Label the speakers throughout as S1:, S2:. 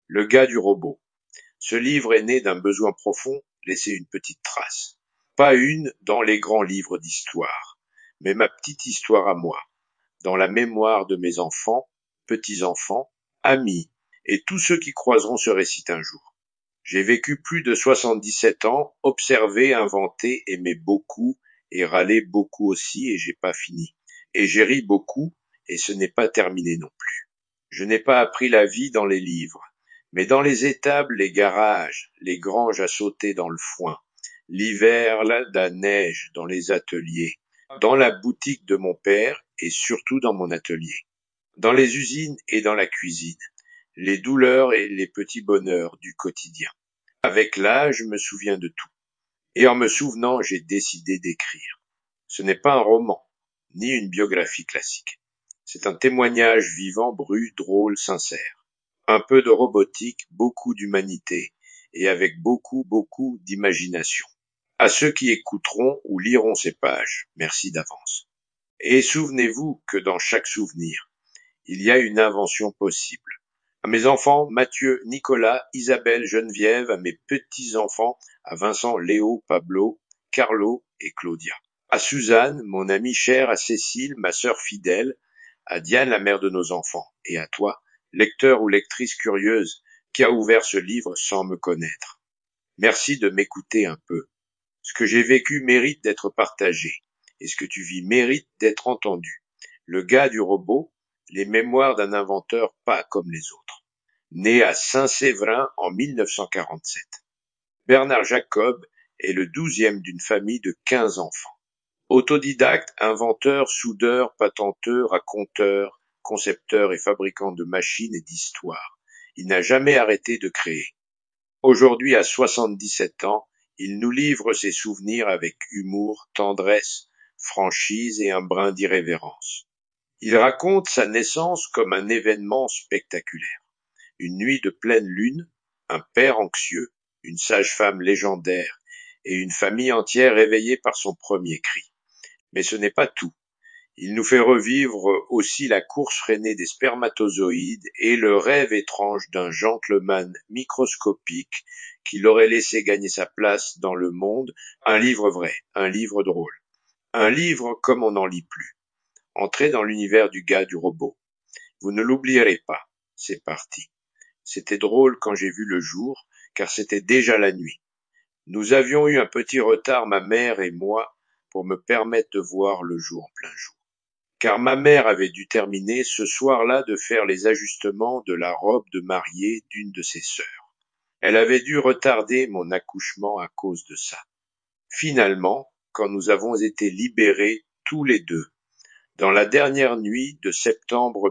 S1: Le gars du robot. Ce livre est né d'un besoin profond, laisser une petite trace. Pas une dans les grands livres d'histoire, mais ma petite histoire à moi, dans la mémoire de mes enfants, petits-enfants, amis, et tous ceux qui croiseront ce récit un jour. J'ai vécu plus de 77 ans, observé, inventé, aimé beaucoup, et râlé beaucoup aussi, et j'ai pas fini. Et j'ai ri beaucoup, et ce n'est pas terminé non plus. Je n'ai pas appris la vie dans les livres, mais dans les étables, les garages, les granges à sauter dans le foin, l'hiver, la neige dans les ateliers, dans la boutique de mon père et surtout dans mon atelier, dans les usines et dans la cuisine, les douleurs et les petits bonheurs du quotidien. Avec l'âge, je me souviens de tout. Et en me souvenant, j'ai décidé d'écrire. Ce n'est pas un roman, ni une biographie classique. C'est un témoignage vivant, brut, drôle, sincère. Un peu de robotique, beaucoup d'humanité, et avec beaucoup d'imagination. À ceux qui écouteront ou liront ces pages, merci d'avance. Et souvenez-vous que dans chaque souvenir, il y a une invention possible. À mes enfants, Mathieu, Nicolas, Isabelle, Geneviève, à mes petits-enfants, à Vincent, Léo, Pablo, Carlo et Claudia. À Suzanne, mon amie chère, à Cécile, ma sœur fidèle, à Diane, la mère de nos enfants, et à toi, lecteur ou lectrice curieuse, qui a ouvert ce livre sans me connaître. Merci de m'écouter un peu. Ce que j'ai vécu mérite d'être partagé, et ce que tu vis mérite d'être entendu. Le gars du robot, les mémoires d'un inventeur pas comme les autres. Né à Saint-Séverin en 1947. Bernard Jacob est le 12e d'une famille de 15 enfants. Autodidacte, inventeur, soudeur, patenteur, raconteur, concepteur et fabricant de machines et d'histoires. Il n'a jamais arrêté de créer. Aujourd'hui, à 77 ans, il nous livre ses souvenirs avec humour, tendresse, franchise et un brin d'irrévérence. Il raconte sa naissance comme un événement spectaculaire. Une nuit de pleine lune, un père anxieux, une sage-femme légendaire et une famille entière réveillée par son premier cri. Mais ce n'est pas tout. Il nous fait revivre aussi la course freinée des spermatozoïdes et le rêve étrange d'un gentleman microscopique qui l'aurait laissé gagner sa place dans le monde. Un livre vrai, un livre drôle. Un livre comme on n'en lit plus. Entrez dans l'univers du gars du robot. Vous ne l'oublierez pas. C'est parti. C'était drôle quand j'ai vu le jour, car c'était déjà la nuit. Nous avions eu un petit retard, ma mère et moi, pour me permettre de voir le jour en plein jour. Car ma mère avait dû terminer ce soir-là de faire les ajustements de la robe de mariée d'une de ses sœurs. Elle avait dû retarder mon accouchement à cause de ça. Finalement, quand nous avons été libérés tous les deux, dans la dernière nuit de septembre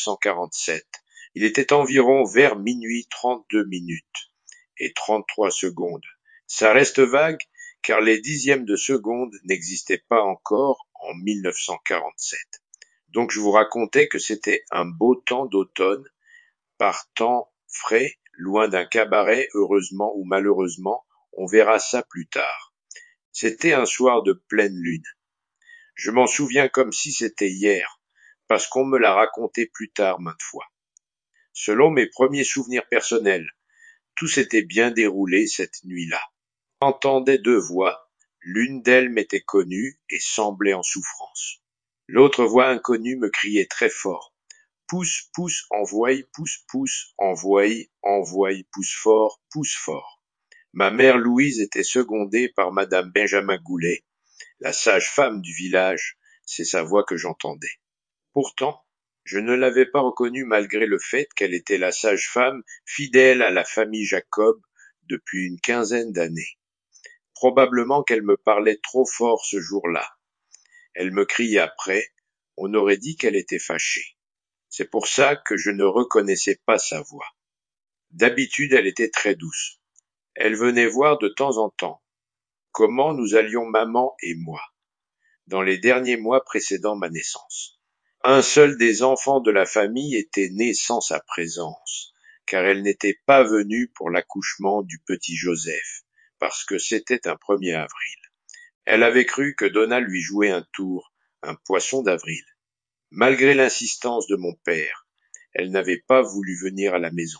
S1: 1947, il était environ vers minuit 32 minutes et 33 secondes. Ça reste vague, car les dixièmes de seconde n'existaient pas encore en 1947. Donc je vous racontais que c'était un beau temps d'automne, par temps frais, loin d'un cabaret, heureusement ou malheureusement, on verra ça plus tard. C'était un soir de pleine lune. Je m'en souviens comme si c'était hier, parce qu'on me l'a raconté plus tard maintes fois. Selon mes premiers souvenirs personnels, tout s'était bien déroulé cette nuit-là. J'entendais deux voix, l'une d'elles m'était connue et semblait en souffrance. L'autre voix inconnue me criait très fort. Pousse, pousse, envoie, pousse, pousse, envoie, pousse fort. Ma mère Louise était secondée par madame Benjamin Goulet, la sage-femme du village, c'est sa voix que j'entendais. Pourtant, je ne l'avais pas reconnue malgré le fait qu'elle était la sage-femme fidèle à la famille Jacob depuis une quinzaine d'années. Probablement qu'elle me parlait trop fort ce jour-là. Elle me criait après, on aurait dit qu'elle était fâchée. C'est pour ça que je ne reconnaissais pas sa voix. D'habitude, elle était très douce. Elle venait voir de temps en temps comment nous allions maman et moi, dans les derniers mois précédant ma naissance. Un seul des enfants de la famille était né sans sa présence, car elle n'était pas venue pour l'accouchement du petit Joseph, parce que c'était un 1er avril. Elle avait cru que Donna lui jouait un tour, un poisson d'avril. Malgré l'insistance de mon père, elle n'avait pas voulu venir à la maison.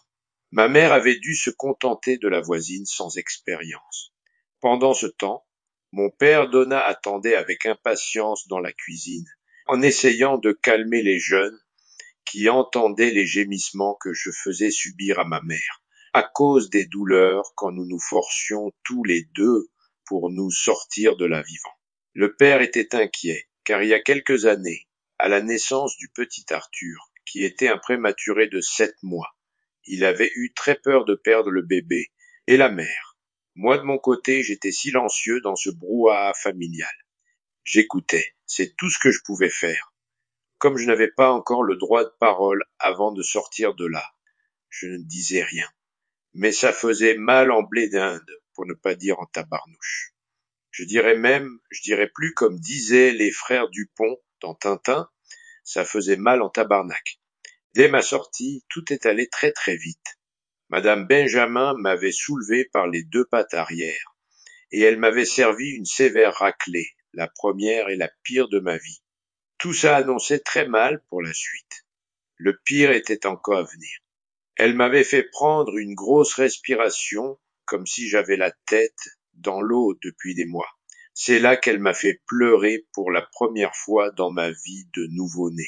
S1: Ma mère avait dû se contenter de la voisine sans expérience. Pendant ce temps, mon père Donat attendait avec impatience dans la cuisine, en essayant de calmer les jeunes qui entendaient les gémissements que je faisais subir à ma mère, à cause des douleurs quand nous nous forcions tous les deux pour nous sortir de là vivants. Le père était inquiet, car il y a quelques années, à la naissance du petit Arthur, qui était un prématuré de 7 mois, il avait eu très peur de perdre le bébé et la mère. Moi de mon côté, j'étais silencieux dans ce brouhaha familial. J'écoutais, c'est tout ce que je pouvais faire. Comme je n'avais pas encore le droit de parole avant de sortir de là, je ne disais rien. Mais ça faisait mal en blé d'Inde, pour ne pas dire en tabarnouche. Je dirais plus comme disaient les frères Dupont dans Tintin, ça faisait mal en tabarnak. Dès ma sortie, tout est allé très très vite. Madame Benjamin m'avait soulevé par les 2 pattes arrière, et elle m'avait servi une sévère raclée, la première et la pire de ma vie. Tout ça annonçait très mal pour la suite. Le pire était encore à venir. Elle m'avait fait prendre une grosse respiration, comme si j'avais la tête dans l'eau depuis des mois. C'est là qu'elle m'a fait pleurer pour la première fois dans ma vie de nouveau-né.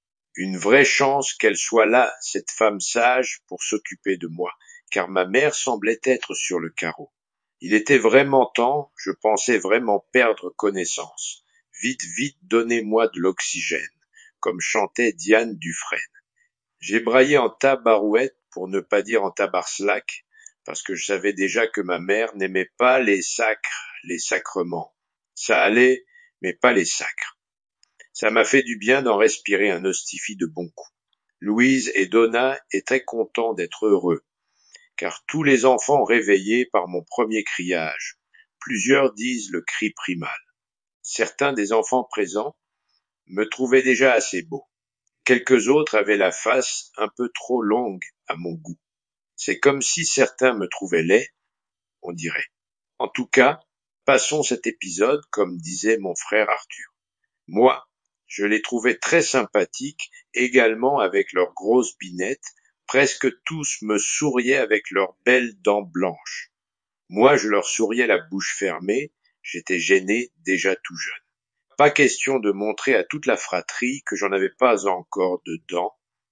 S1: Une vraie chance qu'elle soit là, cette femme sage, pour s'occuper de moi, car ma mère semblait être sur le carreau. Il était vraiment temps, je pensais vraiment perdre connaissance. Vite, vite, donnez-moi de l'oxygène, comme chantait Diane Dufresne. J'ai braillé en tabarouette, pour ne pas dire en tabarslac, parce que je savais déjà que ma mère n'aimait pas les sacres, les sacrements. Ça allait, mais pas les sacres. Ça m'a fait du bien d'en respirer un hostifie de bon coup. Louise et Donat étaient contents d'être heureux, car tous les enfants réveillés par mon premier criage, plusieurs disent le cri primal. Certains des enfants présents me trouvaient déjà assez beau. Quelques autres avaient la face un peu trop longue à mon goût. C'est comme si certains me trouvaient laid, on dirait. En tout cas, passons cet épisode, comme disait mon frère Arthur. Moi, je les trouvais très sympathiques, également avec leurs grosses binettes, presque tous me souriaient avec leurs belles dents blanches. Moi, je leur souriais la bouche fermée, j'étais gêné déjà tout jeune. Pas question de montrer à toute la fratrie que j'en avais pas encore de dents.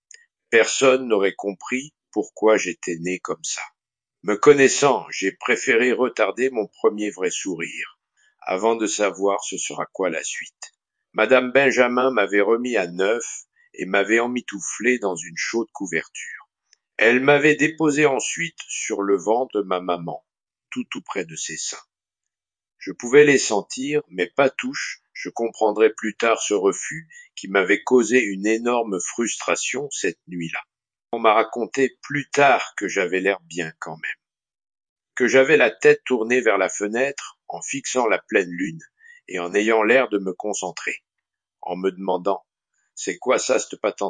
S1: Personne n'aurait compris pourquoi j'étais né comme ça. Me connaissant, j'ai préféré retarder mon premier vrai sourire, avant de savoir ce sera quoi la suite. Madame Benjamin m'avait remis à neuf et m'avait emmitouflé dans une chaude couverture. Elle m'avait déposé ensuite sur le ventre de ma maman, tout près de ses seins. Je pouvais les sentir, mais pas touche, je comprendrai plus tard ce refus qui m'avait causé une énorme frustration cette nuit-là. On m'a raconté plus tard que j'avais l'air bien quand même, que j'avais la tête tournée vers la fenêtre en fixant la pleine lune et en ayant l'air de me concentrer, en me demandant « C'est quoi ça, cette patente-là »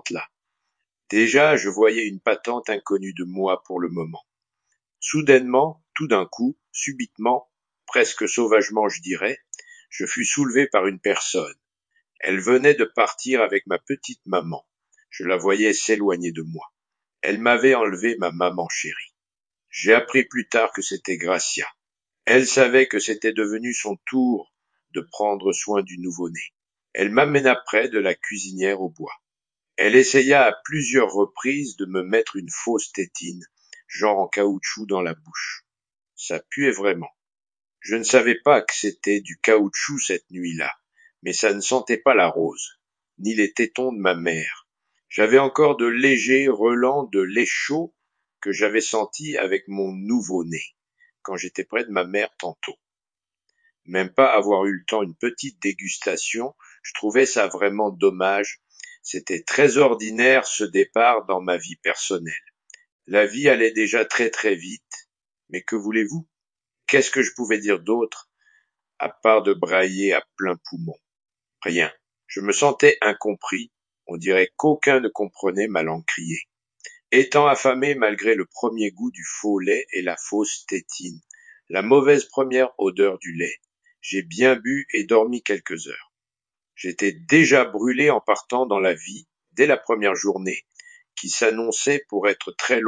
S1: Déjà, je voyais une patente inconnue de moi pour le moment. Soudainement, tout d'un coup, subitement, presque sauvagement je dirais, je fus soulevé par une personne. Elle venait de partir avec ma petite maman. Je la voyais s'éloigner de moi. Elle m'avait enlevé ma maman chérie. J'ai appris plus tard que c'était Gracia. Elle savait que c'était devenu son tour de prendre soin du nouveau-né. Elle m'amena près de la cuisinière au bois. Elle essaya à plusieurs reprises de me mettre une fausse tétine, genre en caoutchouc dans la bouche. Ça puait vraiment. Je ne savais pas que c'était du caoutchouc cette nuit-là, mais ça ne sentait pas la rose, ni les tétons de ma mère. J'avais encore de légers relents de lait chaud que j'avais senti avec mon nouveau-né, quand j'étais près de ma mère tantôt. Même pas avoir eu le temps une petite dégustation, je trouvais ça vraiment dommage. C'était très ordinaire ce départ dans ma vie personnelle. La vie allait déjà très très vite, mais que voulez-vous? Qu'est-ce que je pouvais dire d'autre, à part de brailler à plein poumon? Rien. Je me sentais incompris, on dirait qu'aucun ne comprenait ma langue criée. Étant affamé malgré le premier goût du faux lait et la fausse tétine, la mauvaise première odeur du lait, j'ai bien bu et dormi quelques heures. J'étais déjà brûlé en partant dans la vie, dès la première journée, qui s'annonçait pour être très longue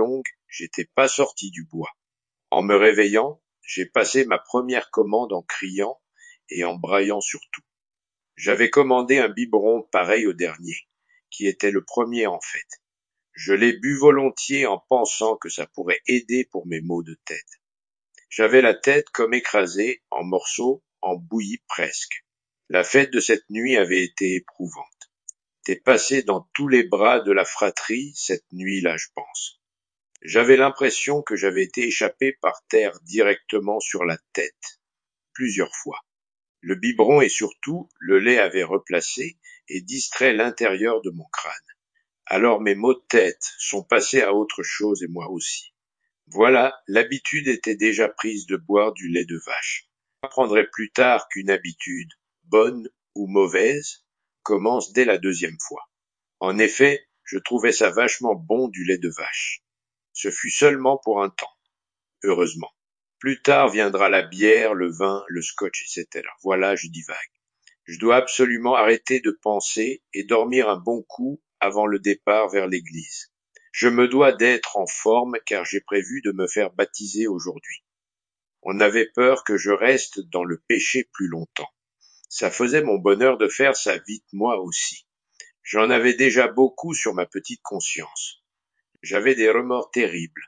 S1: J'étais pas sorti du bois. En me réveillant, j'ai passé ma première commande en criant et en braillant surtout. J'avais commandé un biberon pareil au dernier, qui était le premier en fait. Je l'ai bu volontiers en pensant que ça pourrait aider pour mes maux de tête. J'avais la tête comme écrasée, en morceaux, en bouillie presque. La fête de cette nuit avait été éprouvante. T'es passé dans tous les bras de la fratrie cette nuit-là, je pense. J'avais l'impression que j'avais été échappé par terre directement sur la tête, plusieurs fois. Le biberon et surtout le lait avaient replacé et distrait l'intérieur de mon crâne. Alors mes maux de tête sont passés à autre chose et moi aussi. Voilà, l'habitude était déjà prise de boire du lait de vache. J'apprendrai plus tard qu'une habitude, bonne ou mauvaise, commence dès la deuxième fois. En effet, je trouvais ça vachement bon du lait de vache. Ce fut seulement pour un temps, heureusement. Plus tard viendra la bière, le vin, le scotch, etc. Voilà, je divague. Je dois absolument arrêter de penser et dormir un bon coup avant le départ vers l'église. Je me dois d'être en forme car j'ai prévu de me faire baptiser aujourd'hui. On avait peur que je reste dans le péché plus longtemps. Ça faisait mon bonheur de faire ça vite moi aussi. J'en avais déjà beaucoup sur ma petite conscience. J'avais des remords terribles.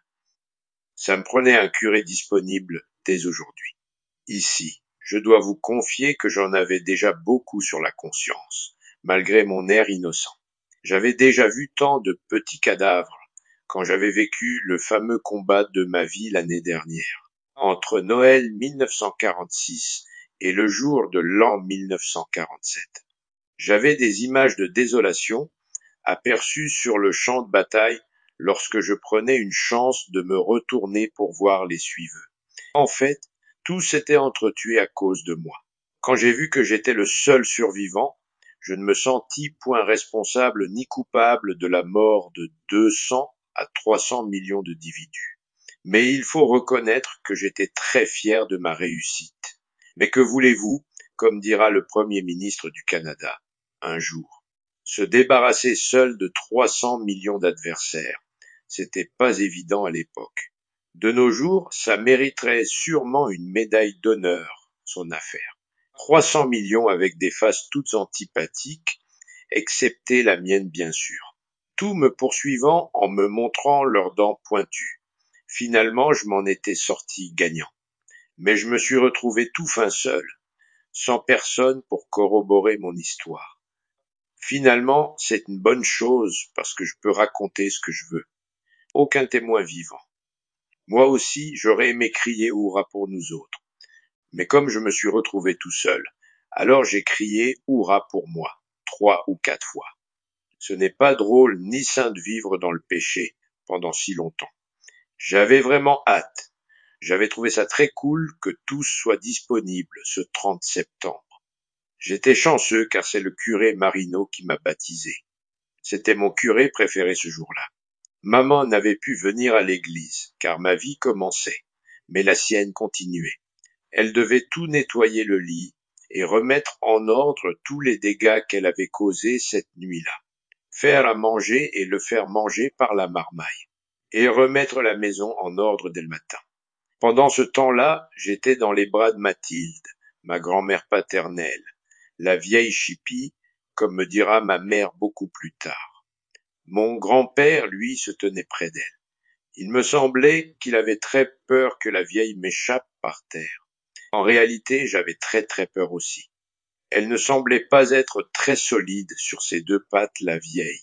S1: Ça me prenait un curé disponible dès aujourd'hui. Ici, je dois vous confier que j'en avais déjà beaucoup sur la conscience, malgré mon air innocent. J'avais déjà vu tant de petits cadavres quand j'avais vécu le fameux combat de ma vie l'année dernière. Entre Noël 1946 et le jour de l'an 1947. J'avais des images de désolation aperçues sur le champ de bataille lorsque je prenais une chance de me retourner pour voir les suiveux. En fait, tout s'était entretué à cause de moi. Quand j'ai vu que j'étais le seul survivant, je ne me sentis point responsable ni coupable de la mort de 200 à 300 millions d'individus. Mais il faut reconnaître que j'étais très fier de ma réussite. Mais que voulez-vous, comme dira le Premier ministre du Canada, un jour, se débarrasser seul de 300 millions d'adversaires, c'était pas évident à l'époque. De nos jours, ça mériterait sûrement une médaille d'honneur, son affaire. 300 millions avec des faces toutes antipathiques, excepté la mienne bien sûr. Tout me poursuivant en me montrant leurs dents pointues. Finalement, je m'en étais sorti gagnant. Mais je me suis retrouvé tout fin seul, sans personne pour corroborer mon histoire. Finalement, c'est une bonne chose parce que je peux raconter ce que je veux. Aucun témoin vivant. Moi aussi, j'aurais aimé crier hurrah pour nous autres. Mais comme je me suis retrouvé tout seul, alors j'ai crié hurrah pour moi, 3 ou 4 fois. Ce n'est pas drôle ni sain de vivre dans le péché pendant si longtemps. J'avais vraiment hâte. J'avais trouvé ça très cool que tous soient disponibles ce 30 septembre. J'étais chanceux car c'est le curé Marino qui m'a baptisé. C'était mon curé préféré ce jour-là. Maman n'avait pu venir à l'église, car ma vie commençait, mais la sienne continuait. Elle devait tout nettoyer le lit et remettre en ordre tous les dégâts qu'elle avait causés cette nuit-là. Faire à manger et le faire manger par la marmaille. Et remettre la maison en ordre dès le matin. Pendant ce temps-là, j'étais dans les bras de Mathilde, ma grand-mère paternelle, la vieille chipie, comme me dira ma mère beaucoup plus tard. Mon grand-père, lui, se tenait près d'elle. Il me semblait qu'il avait très peur que la vieille m'échappe par terre. En réalité, j'avais très très peur aussi. Elle ne semblait pas être très solide sur ses deux pattes, la vieille.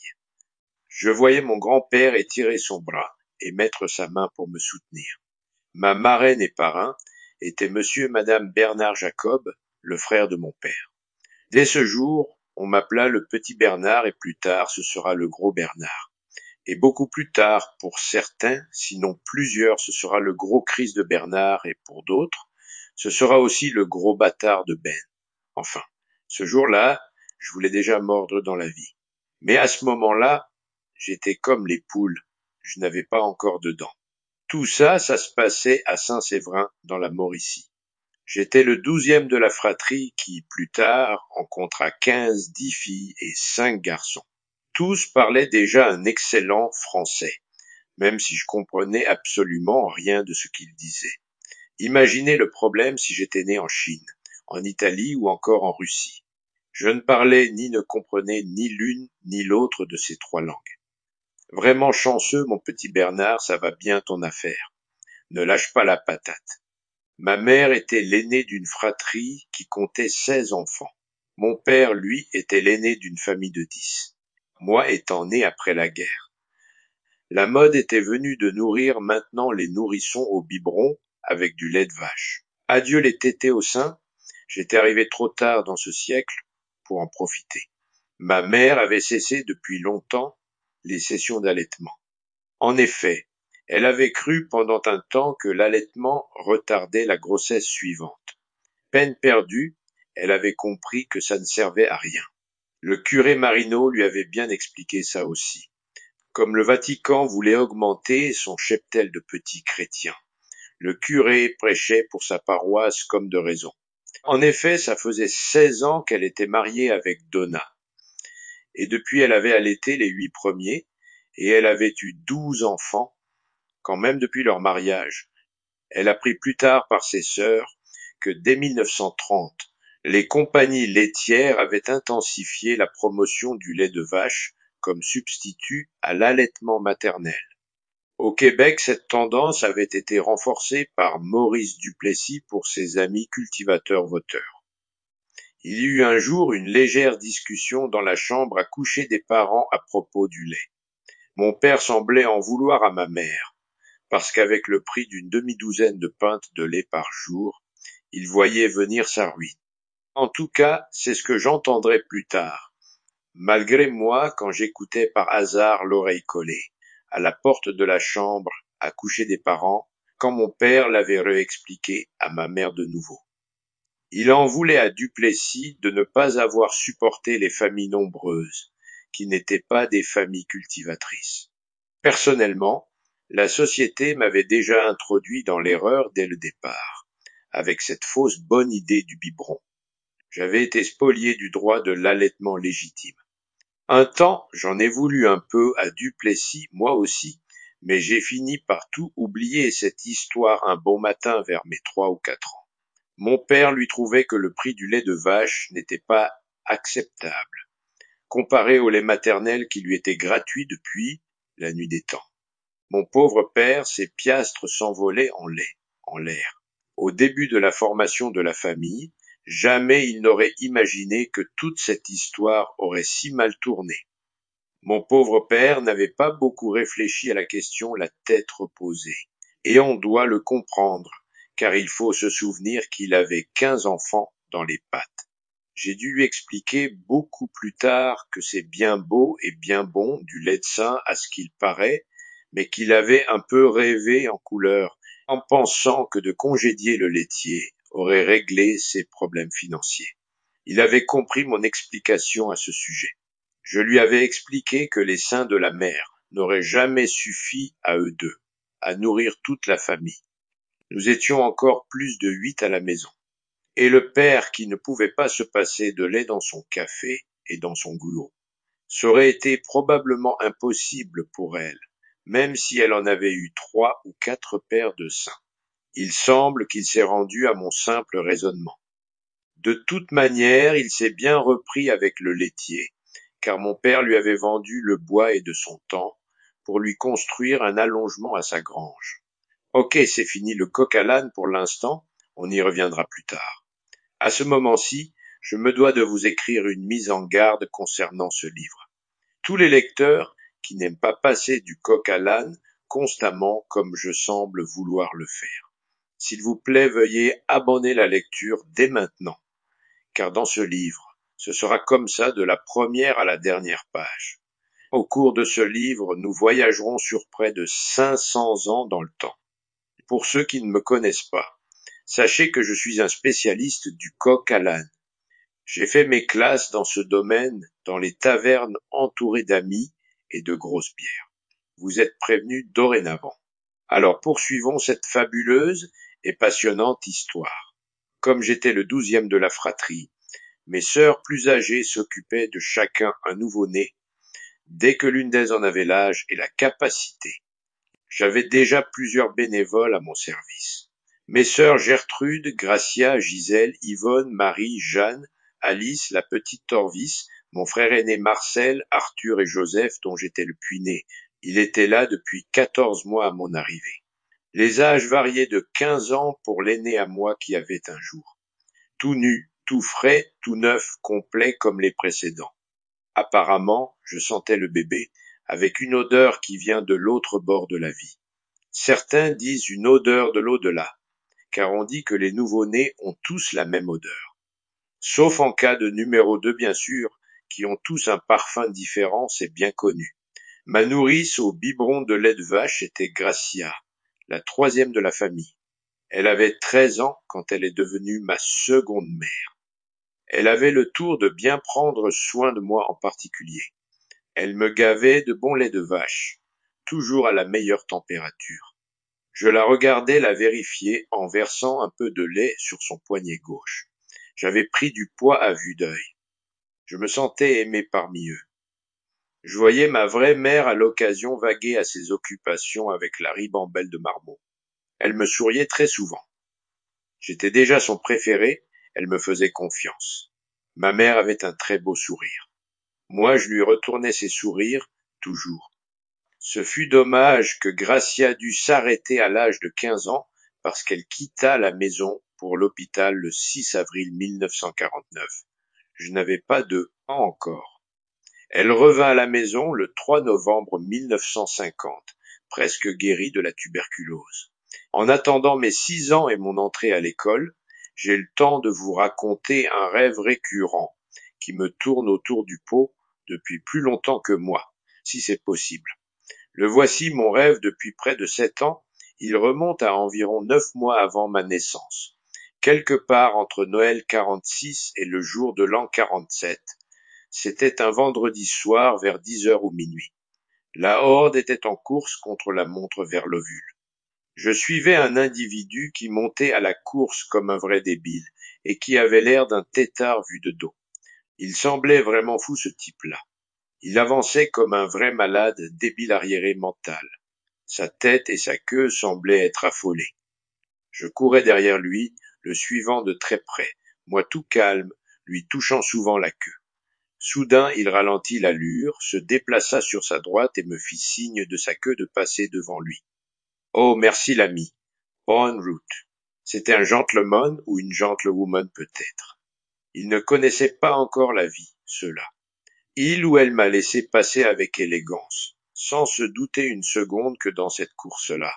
S1: Je voyais mon grand-père étirer son bras et mettre sa main pour me soutenir. Ma marraine et parrain étaient monsieur et madame Bernard Jacob, le frère de mon père. Dès ce jour, on m'appela le petit Bernard et plus tard ce sera le gros Bernard. Et beaucoup plus tard, pour certains, sinon plusieurs, ce sera le gros Christ de Bernard et pour d'autres, ce sera aussi le gros bâtard de Ben. Enfin, ce jour-là, je voulais déjà mordre dans la vie. Mais à ce moment-là, j'étais comme les poules, je n'avais pas encore de dents. Tout ça, ça se passait à Saint-Séverin, dans la Mauricie. J'étais le 12e de la fratrie qui, plus tard, en comptera 15, 10 filles et 5 garçons. Tous parlaient déjà un excellent français, même si je comprenais absolument rien de ce qu'il disait. Imaginez le problème si j'étais né en Chine, en Italie ou encore en Russie. Je ne parlais ni ne comprenais ni l'une ni l'autre de ces 3 langues. Vraiment chanceux, mon petit Bernard, ça va bien ton affaire. Ne lâche pas la patate. Ma mère était l'aînée d'une fratrie qui comptait 16 enfants. Mon père, lui, était l'aîné d'une famille de 10. Moi étant né après la guerre. La mode était venue de nourrir maintenant les nourrissons au biberon avec du lait de vache. Adieu les tétés au sein, j'étais arrivé trop tard dans ce siècle pour en profiter. Ma mère avait cessé depuis longtemps les sessions d'allaitement. En effet, elle avait cru pendant un temps que l'allaitement retardait la grossesse suivante. Peine perdue, elle avait compris que ça ne servait à rien. Le curé Marino lui avait bien expliqué ça aussi. Comme le Vatican voulait augmenter son cheptel de petits chrétiens, le curé prêchait pour sa paroisse comme de raison. En effet, ça faisait 16 ans qu'elle était mariée avec Donna. Et depuis elle avait allaité les 8 premiers, et elle avait eu 12 enfants, quand même depuis leur mariage. Elle apprit plus tard par ses sœurs que dès 1930, les compagnies laitières avaient intensifié la promotion du lait de vache comme substitut à l'allaitement maternel. Au Québec, cette tendance avait été renforcée par Maurice Duplessis pour ses amis cultivateurs-voteurs. Il y eut un jour une légère discussion dans la chambre à coucher des parents à propos du lait. Mon père semblait en vouloir à ma mère, parce qu'avec le prix d'une demi-douzaine de pintes de lait par jour, il voyait venir sa ruine. En tout cas, c'est ce que j'entendrai plus tard, malgré moi quand j'écoutais par hasard l'oreille collée, à la porte de la chambre, à coucher des parents, quand mon père l'avait réexpliqué à ma mère de nouveau. Il en voulait à Duplessis de ne pas avoir supporté les familles nombreuses, qui n'étaient pas des familles cultivatrices. Personnellement, la société m'avait déjà introduit dans l'erreur dès le départ, avec cette fausse bonne idée du biberon. J'avais été spolié du droit de l'allaitement légitime. Un temps, j'en ai voulu un peu à Duplessis, moi aussi, mais j'ai fini par tout oublier cette histoire un bon matin vers mes 3 ou 4 ans. Mon père lui trouvait que le prix du lait de vache n'était pas acceptable, comparé au lait maternel qui lui était gratuit depuis la nuit des temps. Mon pauvre père, ses piastres s'envolaient en l'air. Au début de la formation de la famille, jamais il n'aurait imaginé que toute cette histoire aurait si mal tourné. Mon pauvre père n'avait pas beaucoup réfléchi à la question la tête reposée. Et on doit le comprendre, car il faut se souvenir qu'il avait 15 enfants dans les pattes. J'ai dû lui expliquer beaucoup plus tard que c'est bien beau et bien bon du lait de sein à ce qu'il paraît, mais qu'il avait un peu rêvé en couleur, en pensant que de congédier le laitier aurait réglé ses problèmes financiers. Il avait compris mon explication à ce sujet. Je lui avais expliqué que les seins de la mère n'auraient jamais suffi à eux deux, à nourrir toute la famille. Nous étions encore plus de 8 à la maison. Et le père qui ne pouvait pas se passer de lait dans son café et dans son goulot. Ça aurait été probablement impossible pour elle, même si elle en avait eu 3 ou 4 paires de seins. Il semble qu'il s'est rendu à mon simple raisonnement. De toute manière, il s'est bien repris avec le laitier, car mon père lui avait vendu le bois et de son temps pour lui construire un allongement à sa grange. Ok, c'est fini le coq à l'âne pour l'instant, on y reviendra plus tard. À ce moment-ci, je me dois de vous écrire une mise en garde concernant ce livre. Tous les lecteurs qui n'aiment pas passer du coq à l'âne constamment comme je semble vouloir le faire. S'il vous plaît, veuillez abandonner la lecture dès maintenant, car dans ce livre, ce sera comme ça de la première à la dernière page. Au cours de ce livre, nous voyagerons sur près de 500 ans dans le temps. Pour ceux qui ne me connaissent pas, sachez que je suis un spécialiste du coq à l'âne. J'ai fait mes classes dans ce domaine dans les tavernes entourées d'amis et de grosses bières. Vous êtes prévenus dorénavant. Alors poursuivons cette fabuleuse et passionnante histoire. Comme j'étais le 12e de la fratrie, mes sœurs plus âgées s'occupaient de chacun un nouveau-né dès que l'une d'elles en avait l'âge et la capacité. J'avais déjà plusieurs bénévoles à mon service. Mes sœurs Gertrude, Gracia, Gisèle, Yvonne, Marie, Jeanne, Alice, la petite Torvis, mon frère aîné Marcel, Arthur et Joseph, dont j'étais le puîné. Il était là depuis 14 mois à mon arrivée. Les âges variaient de 15 ans pour l'aîné à moi qui avait un jour. Tout nu, tout frais, tout neuf, complet comme les précédents. Apparemment, je sentais le bébé, avec une odeur qui vient de l'autre bord de la vie. Certains disent une odeur de l'au-delà, car on dit que les nouveau-nés ont tous la même odeur. Sauf en cas de numéro 2, bien sûr, qui ont tous un parfum différent, c'est bien connu. Ma nourrice au biberon de lait de vache était Gracia, la troisième de la famille. Elle avait 13 ans quand elle est devenue ma seconde mère. Elle avait le tour de bien prendre soin de moi en particulier. Elle me gavait de bon lait de vache, toujours à la meilleure température. Je la regardais la vérifier en versant un peu de lait sur son poignet gauche. J'avais pris du poids à vue d'œil. Je me sentais aimé parmi eux. Je voyais ma vraie mère à l'occasion vaguer à ses occupations avec la ribambelle de marmot. Elle me souriait très souvent. J'étais déjà son préféré, elle me faisait confiance. Ma mère avait un très beau sourire. Moi, je lui retournais ses sourires, toujours. Ce fut dommage que Gracia dût s'arrêter à l'âge de 15 ans parce qu'elle quitta la maison pour l'hôpital le 6 avril 1949. Je n'avais pas de an encore. Elle revint à la maison le 3 novembre 1950, presque guérie de la tuberculose. En attendant mes 6 ans et mon entrée à l'école, j'ai le temps de vous raconter un rêve récurrent qui me tourne autour du pot depuis plus longtemps que moi, si c'est possible. Le voici mon rêve depuis près de 7 ans, il remonte à environ 9 mois avant ma naissance, quelque part entre Noël 46 et le jour de l'an 47. C'était un vendredi soir vers 10 heures ou minuit. La horde était en course contre la montre vers l'ovule. Je suivais un individu qui montait à la course comme un vrai débile et qui avait l'air d'un têtard vu de dos. Il semblait vraiment fou ce type-là. Il avançait comme un vrai malade débile arriéré mental. Sa tête et sa queue semblaient être affolées. Je courais derrière lui, le suivant de très près, moi tout calme, lui touchant souvent la queue. Soudain, il ralentit l'allure, se déplaça sur sa droite et me fit signe de sa queue de passer devant lui. Oh, merci l'ami. Bonne route. C'était un gentleman ou une gentlewoman peut-être. Il ne connaissait pas encore la vie, ceux-là. Il ou elle m'a laissé passer avec élégance, sans se douter une seconde que dans cette course-là,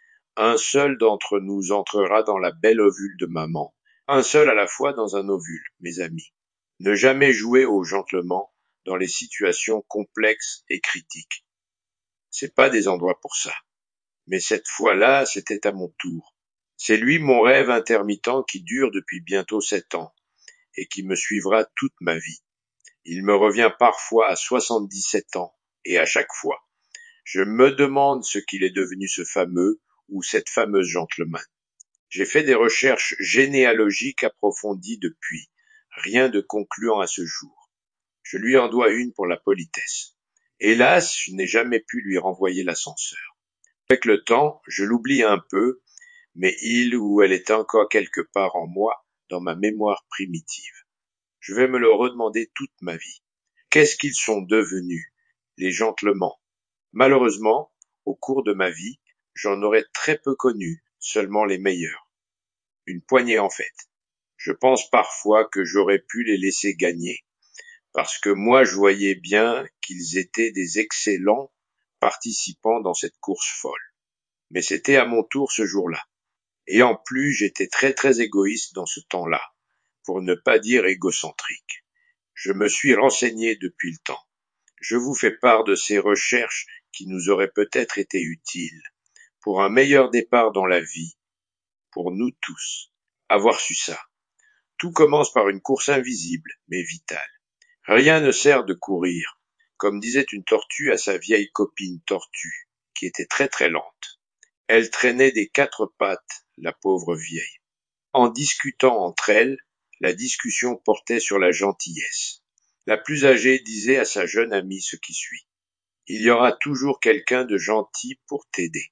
S1: un seul d'entre nous entrera dans la belle ovule de maman, un seul à la fois dans un ovule, mes amis. Ne jamais jouer au gentleman dans les situations complexes et critiques. C'est pas des endroits pour ça. Mais cette fois-là, c'était à mon tour. C'est lui mon rêve intermittent qui dure depuis bientôt 7 ans et qui me suivra toute ma vie. Il me revient parfois à 77 ans et à chaque fois, je me demande ce qu'il est devenu ce fameux ou cette fameuse gentleman. J'ai fait des recherches généalogiques approfondies depuis, rien de concluant à ce jour. Je lui en dois une pour la politesse. Hélas, je n'ai jamais pu lui renvoyer l'ascenseur. Avec le temps, je l'oublie un peu, mais il ou elle est encore quelque part en moi, dans ma mémoire primitive. Je vais me le redemander toute ma vie. Qu'est-ce qu'ils sont devenus, les gentlemen? Malheureusement, au cours de ma vie, j'en aurais très peu connu, seulement les meilleurs. Une poignée en fait. Je pense parfois que j'aurais pu les laisser gagner, parce que moi je voyais bien qu'ils étaient des excellents participants dans cette course folle. Mais c'était à mon tour ce jour-là. Et en plus, j'étais très très égoïste dans ce temps-là, pour ne pas dire égocentrique. Je me suis renseigné depuis le temps. Je vous fais part de ces recherches qui nous auraient peut-être été utiles pour un meilleur départ dans la vie, pour nous tous. Avoir su ça. Tout commence par une course invisible, mais vitale. Rien ne sert de courir, comme disait une tortue à sa vieille copine tortue, qui était très très lente. Elle traînait des 4 pattes, la pauvre vieille. En discutant entre elles, la discussion portait sur la gentillesse. La plus âgée disait à sa jeune amie ce qui suit. Il y aura toujours quelqu'un de gentil pour t'aider.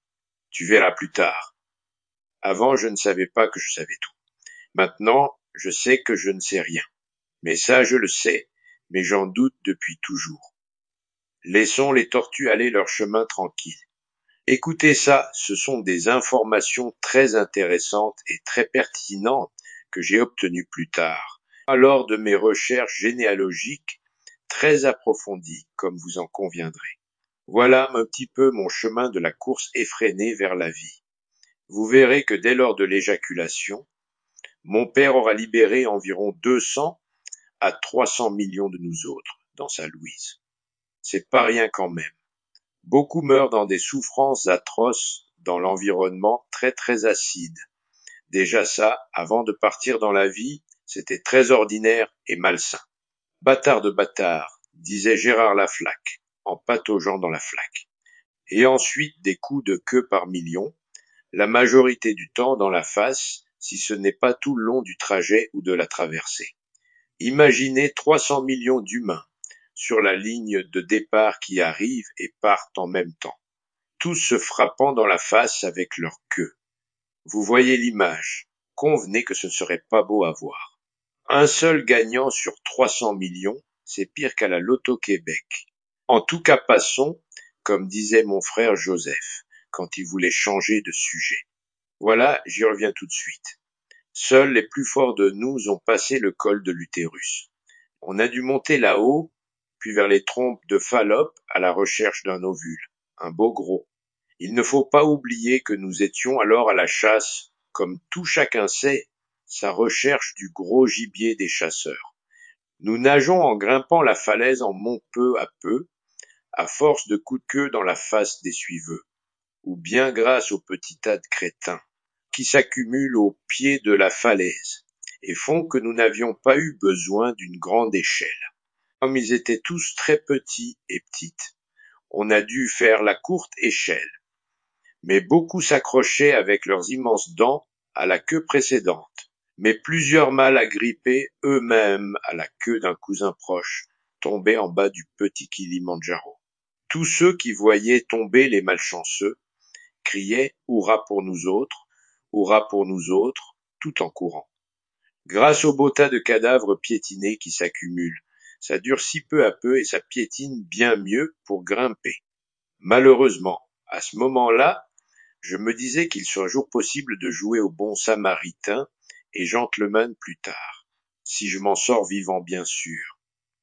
S1: Tu verras plus tard. Avant, je ne savais pas que je savais tout. Maintenant, je sais que je ne sais rien. Mais ça, je le sais, mais j'en doute depuis toujours. Laissons les tortues aller leur chemin tranquille. Écoutez ça, ce sont des informations très intéressantes et très pertinentes que j'ai obtenues plus tard, lors de mes recherches généalogiques très approfondies, comme vous en conviendrez. Voilà un petit peu mon chemin de la course effrénée vers la vie. Vous verrez que dès lors de l'éjaculation, mon père aura libéré environ 200 à 300 millions de nous autres dans sa Louise. C'est pas rien quand même. Beaucoup meurent dans des souffrances atroces dans l'environnement très très acide. Déjà ça, avant de partir dans la vie, c'était très ordinaire et malsain. Bâtard de bâtard, disait Gérard Laflaque, en pataugeant dans la flaque. Et ensuite des coups de queue par millions, la majorité du temps dans la face, si ce n'est pas tout le long du trajet ou de la traversée. Imaginez 300 millions d'humains sur la ligne de départ qui arrivent et partent en même temps, tous se frappant dans la face avec leur queue. Vous voyez l'image. Convenez que ce ne serait pas beau à voir. Un seul gagnant sur 300 millions, c'est pire qu'à la Loto-Québec. En tout cas, passons, comme disait mon frère Joseph, quand il voulait changer de sujet. Voilà, j'y reviens tout de suite. Seuls les plus forts de nous ont passé le col de l'utérus. On a dû monter là-haut, puis vers les trompes de Fallope à la recherche d'un ovule, un beau gros. Il ne faut pas oublier que nous étions alors à la chasse, comme tout chacun sait, sa recherche du gros gibier des chasseurs. Nous nageons en grimpant la falaise en mont peu, à force de coups de queue dans la face des suiveux, ou bien grâce aux petits tas de crétins qui s'accumulent au pied de la falaise et font que nous n'avions pas eu besoin d'une grande échelle. Comme ils étaient tous très petits et petites, on a dû faire la courte échelle. Mais beaucoup s'accrochaient avec leurs immenses dents à la queue précédente. Mais plusieurs mâles agrippés eux-mêmes à la queue d'un cousin proche tombaient en bas du petit Kilimandjaro. Tous ceux qui voyaient tomber les malchanceux criaient « Hurrah pour nous autres, hurrah pour nous autres », tout en courant. Grâce au beau tas de cadavres piétinés qui s'accumulent, ça durcit peu à peu et ça piétine bien mieux pour grimper. Malheureusement, à ce moment-là, je me disais qu'il serait un jour possible de jouer au bon samaritain et gentleman plus tard, si je m'en sors vivant bien sûr.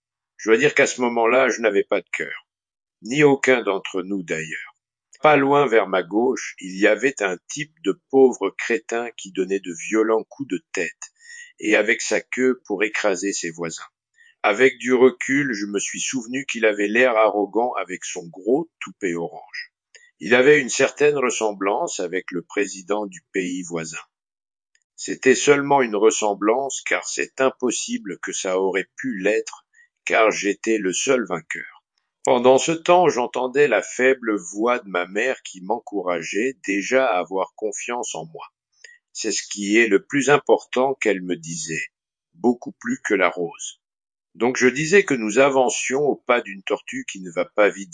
S1: Je dois dire qu'à ce moment-là, je n'avais pas de cœur, ni aucun d'entre nous d'ailleurs. Pas loin vers ma gauche, il y avait un type de pauvre crétin qui donnait de violents coups de tête, et avec sa queue pour écraser ses voisins. Avec du recul, je me suis souvenu qu'il avait l'air arrogant avec son gros toupet orange. Il avait une certaine ressemblance avec le président du pays voisin. C'était seulement une ressemblance, car c'est impossible que ça aurait pu l'être, car j'étais le seul vainqueur. Pendant ce temps, j'entendais la faible voix de ma mère qui m'encourageait déjà à avoir confiance en moi. C'est ce qui est le plus important qu'elle me disait, beaucoup plus que la rose. Donc je disais que nous avancions au pas d'une tortue qui ne va pas vite,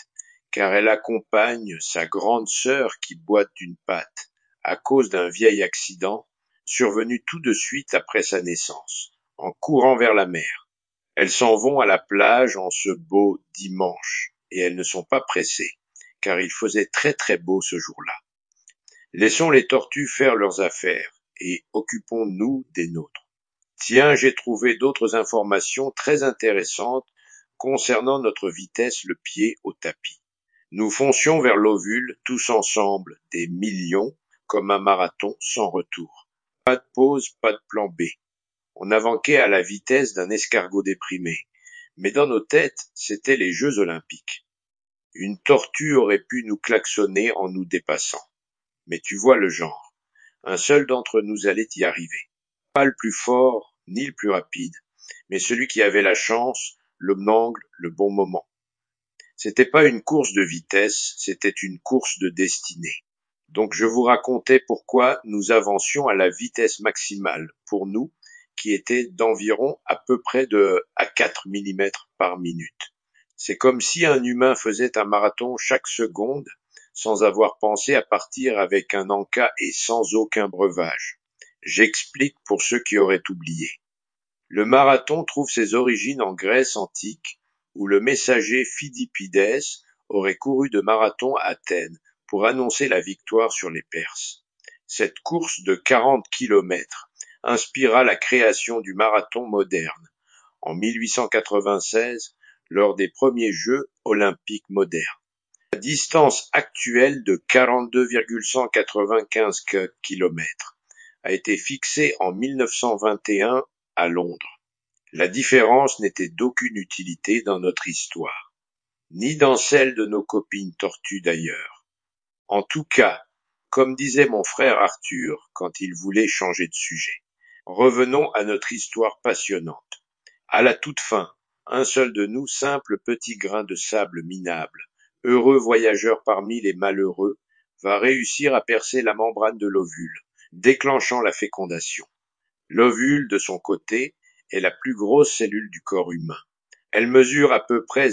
S1: car elle accompagne sa grande sœur qui boite d'une patte, à cause d'un vieil accident, survenu tout de suite après sa naissance, en courant vers la mer. Elles s'en vont à la plage en ce beau dimanche, et elles ne sont pas pressées, car il faisait très très beau ce jour-là. Laissons les tortues faire leurs affaires, et occupons-nous des nôtres. Tiens, j'ai trouvé d'autres informations très intéressantes concernant notre vitesse le pied au tapis. Nous foncions vers l'ovule, tous ensemble, des millions, comme un marathon sans retour. Pas de pause, pas de plan B. On avançait à la vitesse d'un escargot déprimé. Mais dans nos têtes, c'étaient les Jeux Olympiques. Une tortue aurait pu nous klaxonner en nous dépassant. Mais tu vois le genre. Un seul d'entre nous allait y arriver. Pas le plus fort, ni le plus rapide, mais celui qui avait la chance, le bon angle, le bon moment. C'était pas une course de vitesse, c'était une course de destinée. Donc je vous racontais pourquoi nous avancions à la vitesse maximale pour nous, qui était d'environ à peu près à 4 mm par minute. C'est comme si un humain faisait un marathon chaque seconde, sans avoir pensé à partir avec un en-cas et sans aucun breuvage. J'explique pour ceux qui auraient oublié. Le marathon trouve ses origines en Grèce antique, où le messager Phidippides aurait couru de Marathon à Athènes pour annoncer la victoire sur les Perses. Cette course de 40 kilomètres inspira la création du marathon moderne, en 1896, lors des premiers Jeux olympiques modernes. La distance actuelle de 42,195 km a été fixée en 1921 à Londres. La différence n'était d'aucune utilité dans notre histoire, ni dans celle de nos copines tortues d'ailleurs. En tout cas, comme disait mon frère Arthur quand il voulait changer de sujet, revenons à notre histoire passionnante. À la toute fin, un seul de nous, simple petit grain de sable minable, heureux voyageur parmi les malheureux, va réussir à percer la membrane de l'ovule, déclenchant la fécondation. L'ovule, de son côté, est la plus grosse cellule du corps humain. Elle mesure à peu près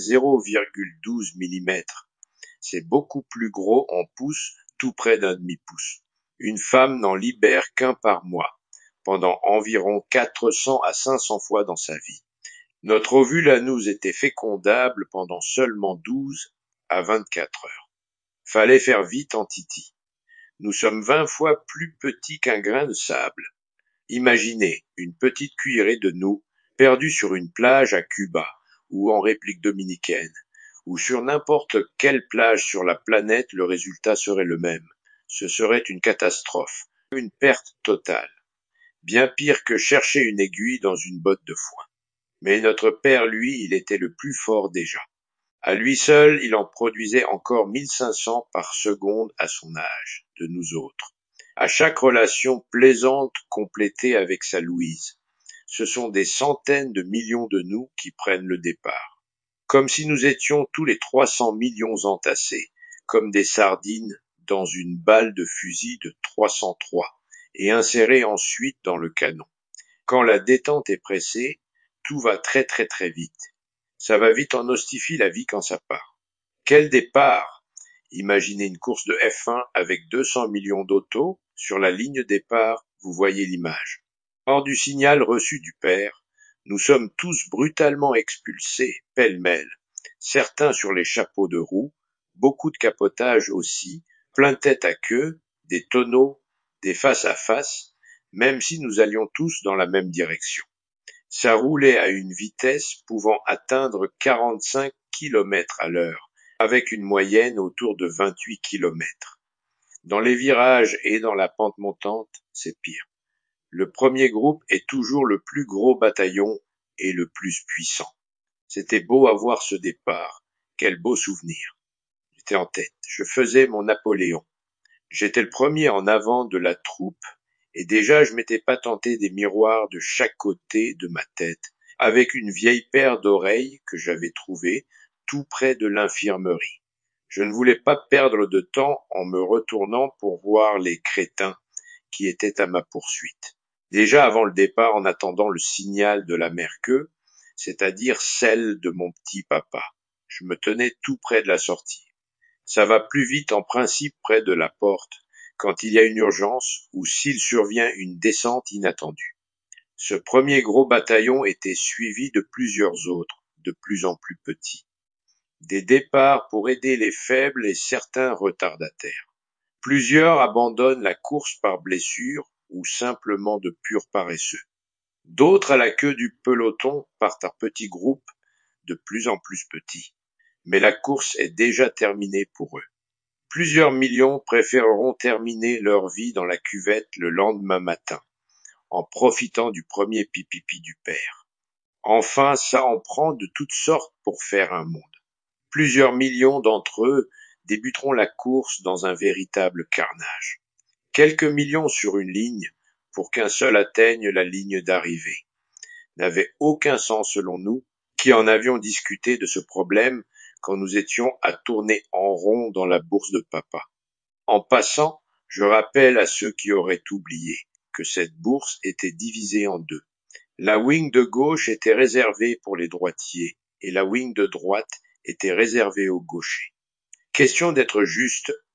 S1: 0,12 mm. C'est beaucoup plus gros en pouces, tout près d'un demi-pouce. Une femme n'en libère qu'un par mois, pendant environ 400 à 500 fois dans sa vie. Notre ovule à nous était fécondable pendant seulement 12 à 24 heures. Fallait faire vite en Titi. Nous sommes 20 fois plus petits qu'un grain de sable. Imaginez une petite cuillerée de nous perdue sur une plage à Cuba ou en République dominicaine, ou sur n'importe quelle plage sur la planète, le résultat serait le même. Ce serait une catastrophe, une perte totale. Bien pire que chercher une aiguille dans une botte de foin. Mais notre père, lui, il était le plus fort déjà. À lui seul, il en produisait encore 1500 par seconde à son âge, de nous autres. À chaque relation plaisante complétée avec sa Louise. Ce sont des centaines de millions de nous qui prennent le départ. Comme si nous étions tous les 300 millions entassés, comme des sardines dans une balle de fusil de 303, et insérés ensuite dans le canon. Quand la détente est pressée, tout va très très très vite. Ça va vite en hostifie la vie quand ça part. Quel départ! Imaginez une course de F1 avec 200 millions d'autos sur la ligne départ, vous voyez l'image. Hors du signal reçu du père, nous sommes tous brutalement expulsés, pêle-mêle, certains sur les chapeaux de roue, beaucoup de capotage aussi, plein tête à queue, des tonneaux, des face à face, même si nous allions tous dans la même direction. Ça roulait à une vitesse pouvant atteindre 45 km à l'heure, avec une moyenne autour de 28 km. Dans les virages et dans la pente montante, c'est pire. Le premier groupe est toujours le plus gros bataillon et le plus puissant. C'était beau à voir ce départ. Quel beau souvenir. J'étais en tête. Je faisais mon Napoléon. J'étais le premier en avant de la troupe, et déjà je m'étais patenté des miroirs de chaque côté de ma tête, avec une vieille paire d'oreilles que j'avais trouvée tout près de l'infirmerie. Je ne voulais pas perdre de temps en me retournant pour voir les crétins qui étaient à ma poursuite. Déjà avant le départ, en attendant le signal de la mère queue, c'est-à-dire celle de mon petit papa, je me tenais tout près de la sortie. Ça va plus vite en principe près de la porte, quand il y a une urgence ou s'il survient une descente inattendue. Ce premier gros bataillon était suivi de plusieurs autres, de plus en plus petits. Des départs pour aider les faibles et certains retardataires. Plusieurs abandonnent la course par blessure ou simplement de purs paresseux. D'autres à la queue du peloton partent par petits groupes, de plus en plus petits. Mais la course est déjà terminée pour eux. Plusieurs millions préféreront terminer leur vie dans la cuvette le lendemain matin, en profitant du premier pipipi du père. Enfin, ça en prend de toutes sortes pour faire un monde. Plusieurs millions d'entre eux débuteront la course dans un véritable carnage. Quelques millions sur une ligne pour qu'un seul atteigne la ligne d'arrivée. N'avait aucun sens selon nous, qui en avions discuté de ce problème quand nous étions à tourner en rond dans la bourse de papa. En passant, je rappelle à ceux qui auraient oublié que cette bourse était divisée en deux. La wing de gauche était réservée pour les droitiers et la wing de droite était réservée aux gauchers. Question d'être juste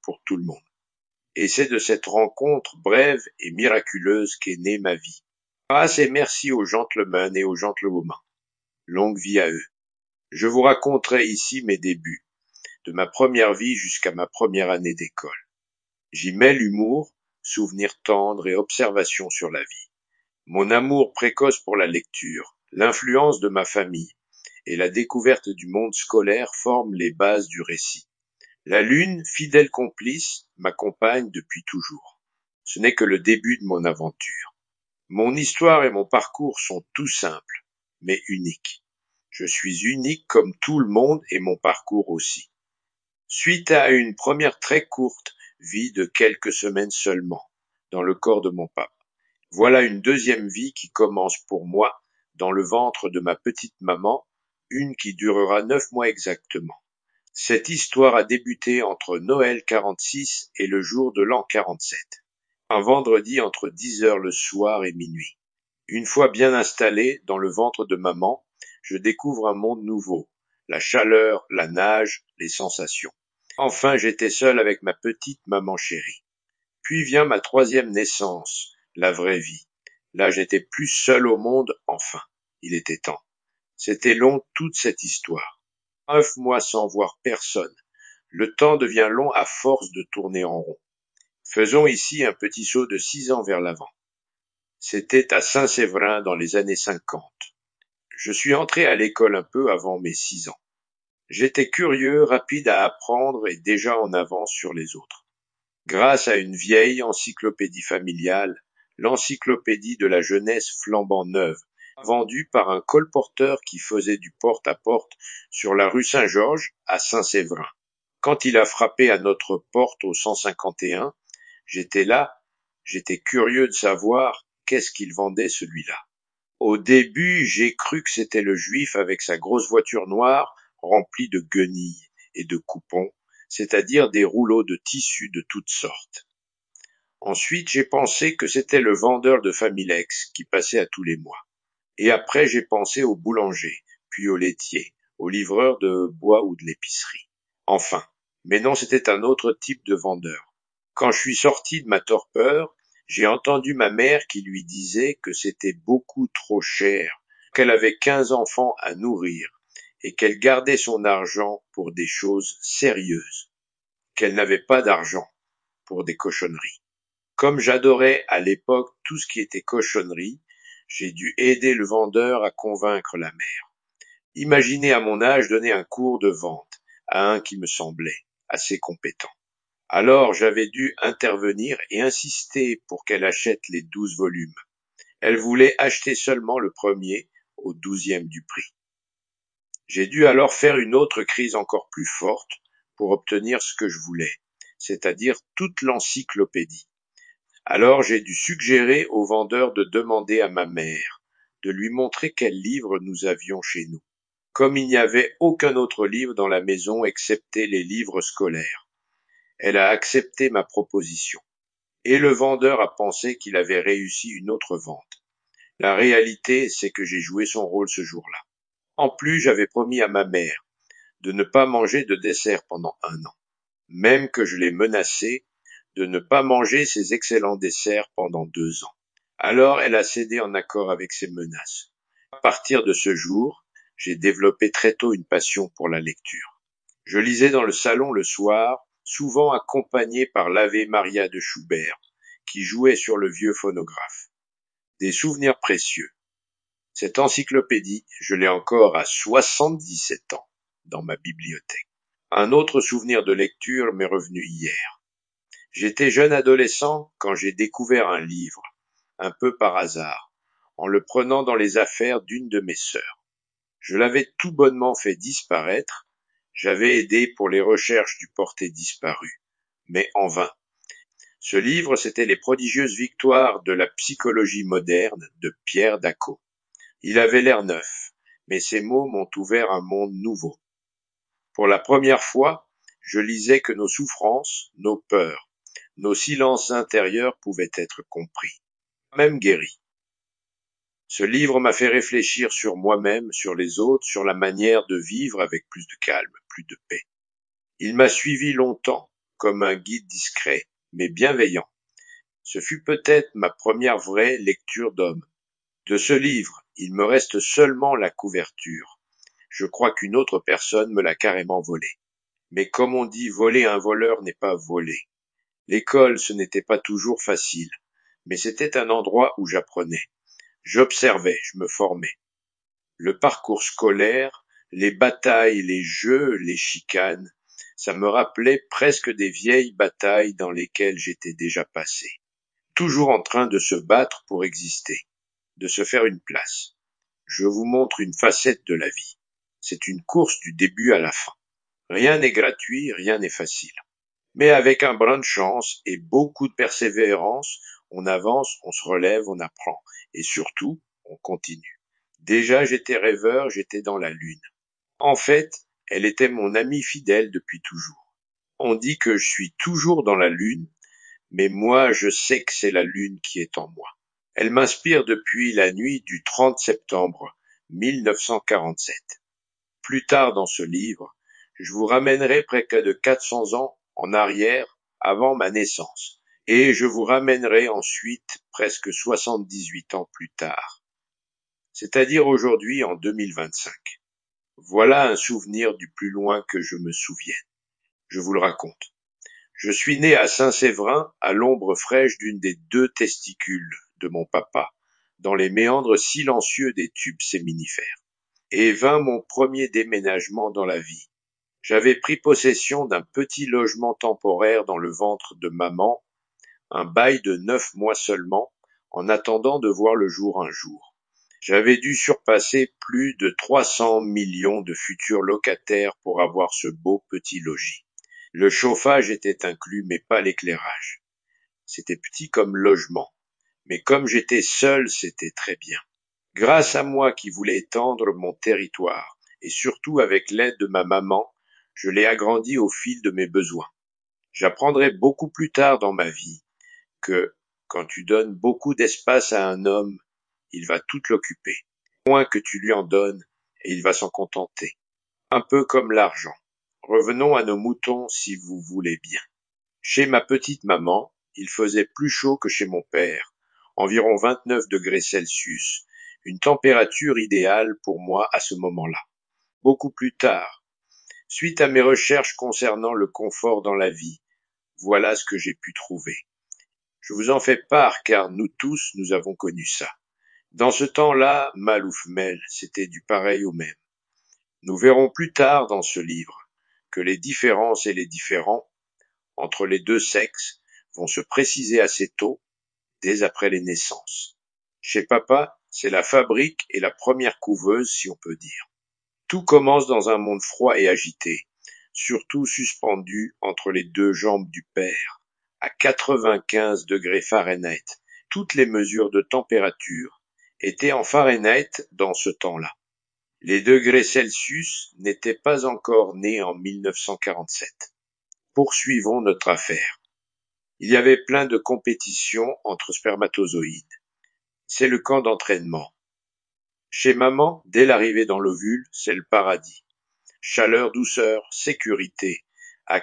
S1: pour tout le monde. Et c'est de cette rencontre brève et miraculeuse qu'est née ma vie. Grâce et merci aux gentlemen et aux gentlewomen. Longue vie à eux. Je vous raconterai ici mes débuts, de ma première vie jusqu'à ma première année d'école. J'y mets l'humour, souvenirs tendres et observations sur la vie. Mon amour précoce pour la lecture, l'influence de ma famille et la découverte du monde scolaire forment les bases du récit. La lune, fidèle complice, m'accompagne depuis toujours. Ce n'est que le début de mon aventure. Mon histoire et mon parcours sont tout simples, mais uniques. Je suis unique comme tout le monde et mon parcours aussi. Suite à une première très courte vie de quelques semaines seulement, dans le corps de mon papa, voilà une deuxième vie qui commence pour moi dans le ventre de ma petite maman, une qui durera 9 mois exactement. Cette histoire a débuté entre Noël 46 et le jour de l'an 47, un vendredi entre 10 heures le soir et minuit. Une fois bien installé dans le ventre de maman, je découvre un monde nouveau, la chaleur, la nage, les sensations. Enfin, j'étais seul avec ma petite maman chérie. Puis vient ma troisième naissance, la vraie vie. Là, j'étais plus seul au monde, enfin. Il était temps. C'était long toute cette histoire. 9 mois sans voir personne. Le temps devient long à force de tourner en rond. Faisons ici un petit saut de 6 ans vers l'avant. C'était à Saint-Séverin dans les années 50. Je suis entré à l'école un peu avant mes 6 ans. J'étais curieux, rapide à apprendre et déjà en avance sur les autres. Grâce à une vieille encyclopédie familiale, l'encyclopédie de la jeunesse flambant neuve, vendue par un colporteur qui faisait du porte-à-porte sur la rue Saint-Georges à Saint-Séverin. Quand il a frappé à notre porte au 151, j'étais là, j'étais curieux de savoir qu'est-ce qu'il vendait celui-là. Au début, j'ai cru que c'était le juif avec sa grosse voiture noire remplie de guenilles et de coupons, c'est-à-dire des rouleaux de tissus de toutes sortes. Ensuite, j'ai pensé que c'était le vendeur de Familex qui passait à tous les mois. Et après, j'ai pensé au boulanger, puis au laitier, au livreur de bois ou de l'épicerie. Enfin, mais non, c'était un autre type de vendeur. Quand je suis sorti de ma torpeur, j'ai entendu ma mère qui lui disait que c'était beaucoup trop cher, qu'elle avait 15 enfants à nourrir et qu'elle gardait son argent pour des choses sérieuses, qu'elle n'avait pas d'argent pour des cochonneries. Comme j'adorais à l'époque tout ce qui était cochonnerie, j'ai dû aider le vendeur à convaincre la mère. Imaginez à mon âge donner un cours de vente à un qui me semblait assez compétent. Alors j'avais dû intervenir et insister pour qu'elle achète les 12 volumes. Elle voulait acheter seulement le premier au 12e du prix. J'ai dû alors faire une autre crise encore plus forte pour obtenir ce que je voulais, c'est-à-dire toute l'encyclopédie. Alors j'ai dû suggérer au vendeur de demander à ma mère de lui montrer quel livre nous avions chez nous, comme il n'y avait aucun autre livre dans la maison excepté les livres scolaires. Elle a accepté ma proposition, et le vendeur a pensé qu'il avait réussi une autre vente. La réalité, c'est que j'ai joué son rôle ce jour-là. En plus, j'avais promis à ma mère de ne pas manger de dessert pendant 1 an, même que je l'ai menacée de ne pas manger ces excellents desserts pendant 2 ans. Alors elle a cédé en accord avec ces menaces. À partir de ce jour, j'ai développé très tôt une passion pour la lecture. Je lisais dans le salon le soir, souvent accompagné par l'Ave Maria de Schubert, qui jouait sur le vieux phonographe. Des souvenirs précieux. Cette encyclopédie, je l'ai encore à 77 ans dans ma bibliothèque. Un autre souvenir de lecture m'est revenu hier. J'étais jeune adolescent quand j'ai découvert un livre, un peu par hasard, en le prenant dans les affaires d'une de mes sœurs. Je l'avais tout bonnement fait disparaître, j'avais aidé pour les recherches du porté disparu, mais en vain. Ce livre, c'était Les prodigieuses victoires de la psychologie moderne de Pierre Daco. Il avait l'air neuf, mais ces mots m'ont ouvert un monde nouveau. Pour la première fois, je lisais que nos souffrances, nos peurs, nos silences intérieurs pouvaient être compris, même guéris. Ce livre m'a fait réfléchir sur moi-même, sur les autres, sur la manière de vivre avec plus de calme, plus de paix. Il m'a suivi longtemps, comme un guide discret, mais bienveillant. Ce fut peut-être ma première vraie lecture d'homme. De ce livre, il me reste seulement la couverture. Je crois qu'une autre personne me l'a carrément volé. Mais comme on dit, voler un voleur n'est pas voler. L'école, ce n'était pas toujours facile, mais c'était un endroit où j'apprenais. J'observais, je me formais. Le parcours scolaire, les batailles, les jeux, les chicanes, ça me rappelait presque des vieilles batailles dans lesquelles j'étais déjà passé. Toujours en train de se battre pour exister, de se faire une place. Je vous montre une facette de la vie. C'est une course du début à la fin. Rien n'est gratuit, rien n'est facile. Mais avec un brin de chance et beaucoup de persévérance, on avance, on se relève, on apprend. Et surtout, on continue. Déjà j'étais rêveur, j'étais dans la lune. En fait, elle était mon amie fidèle depuis toujours. On dit que je suis toujours dans la lune, mais moi je sais que c'est la lune qui est en moi. Elle m'inspire depuis la nuit du 30 septembre 1947. Plus tard dans ce livre, je vous ramènerai près de 400 ans en arrière avant ma naissance, et je vous ramènerai ensuite presque 78 ans plus tard, c'est-à-dire aujourd'hui en 2025. Voilà un souvenir du plus loin que je me souvienne. Je vous le raconte. Je suis né à Saint-Séverin, à l'ombre fraîche d'une des 2 testicules de mon papa, dans les méandres silencieux des tubes séminifères. Et vint mon premier déménagement dans la vie. J'avais pris possession d'un petit logement temporaire dans le ventre de maman, un bail de 9 mois seulement, en attendant de voir le jour un jour. J'avais dû surpasser plus de 300 millions de futurs locataires pour avoir ce beau petit logis. Le chauffage était inclus, mais pas l'éclairage. C'était petit comme logement, mais comme j'étais seul, c'était très bien. Grâce à moi qui voulais étendre mon territoire, et surtout avec l'aide de ma maman, je l'ai agrandi au fil de mes besoins. J'apprendrai beaucoup plus tard dans ma vie que, quand tu donnes beaucoup d'espace à un homme, il va tout l'occuper. Moins que tu lui en donnes, et il va s'en contenter. Un peu comme l'argent. Revenons à nos moutons si vous voulez bien. Chez ma petite maman, il faisait plus chaud que chez mon père, environ 29 degrés Celsius, une température idéale pour moi à ce moment-là. Beaucoup plus tard, suite à mes recherches concernant le confort dans la vie, voilà ce que j'ai pu trouver. Je vous en fais part car nous tous, nous avons connu ça. Dans ce temps-là, mal ou femelle, c'était du pareil au même. Nous verrons plus tard dans ce livre que les différences et les différends entre les 2 sexes vont se préciser assez tôt, dès après les naissances. Chez papa, c'est la fabrique et la première couveuse, si on peut dire. Tout commence dans un monde froid et agité, surtout suspendu entre les 2 jambes du père, à 95 degrés Fahrenheit. Toutes les mesures de température étaient en Fahrenheit dans ce temps-là. Les degrés Celsius n'étaient pas encore nés en 1947. Poursuivons notre affaire. Il y avait plein de compétitions entre spermatozoïdes. C'est le camp d'entraînement. Chez maman, dès l'arrivée dans l'ovule, c'est le paradis. Chaleur, douceur, sécurité, à